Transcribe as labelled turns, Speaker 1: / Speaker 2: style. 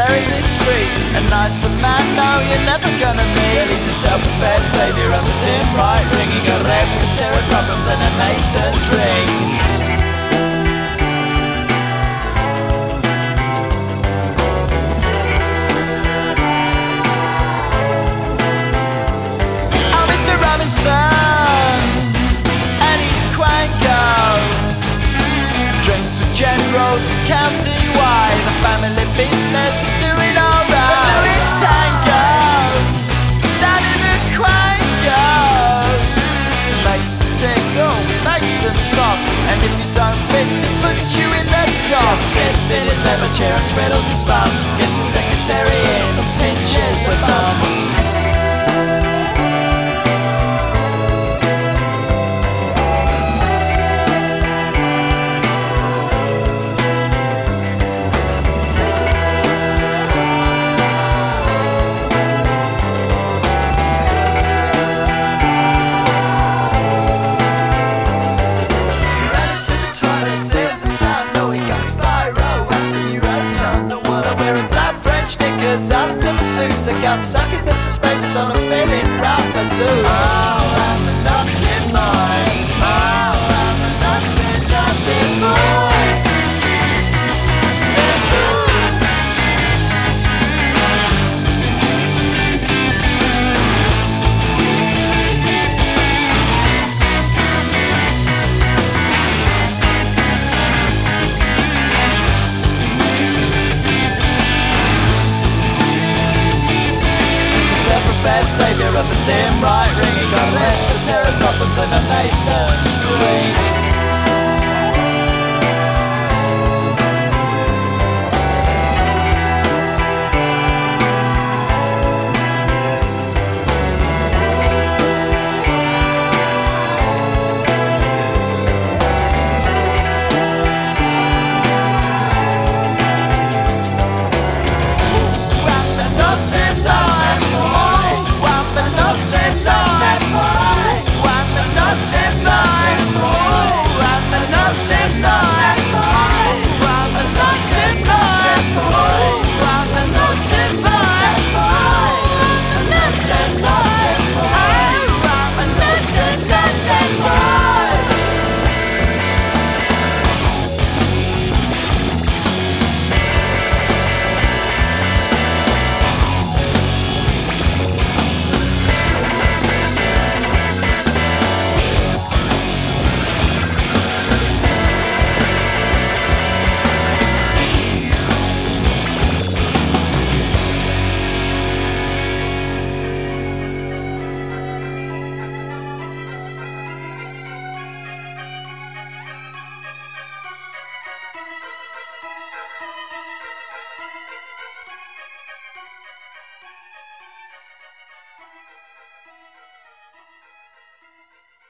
Speaker 1: very discreet. A nicer man, no, you're never gonna meet. Well, he's a self-professed saviour of the dim right ring. He got respiratory problems and a mason's ring. And he's Quango, drinks with generals and county-wise. A family business is doing alright. We're doing tangos down in the Quangos. Makes them tickle, makes them talk, and if you don't fit it, put you in the dock. Just sits in his leather chair and twiddles his thumb. Gets the secretary in and pinches a bum. Under the suit, I got stuck into suspenders on a feeling rough and loose. Oh, I'm a naughty boy. Oh, I'm a naughty boy. Saviour of the dim right ring. He got respiratory problems and a nasal string.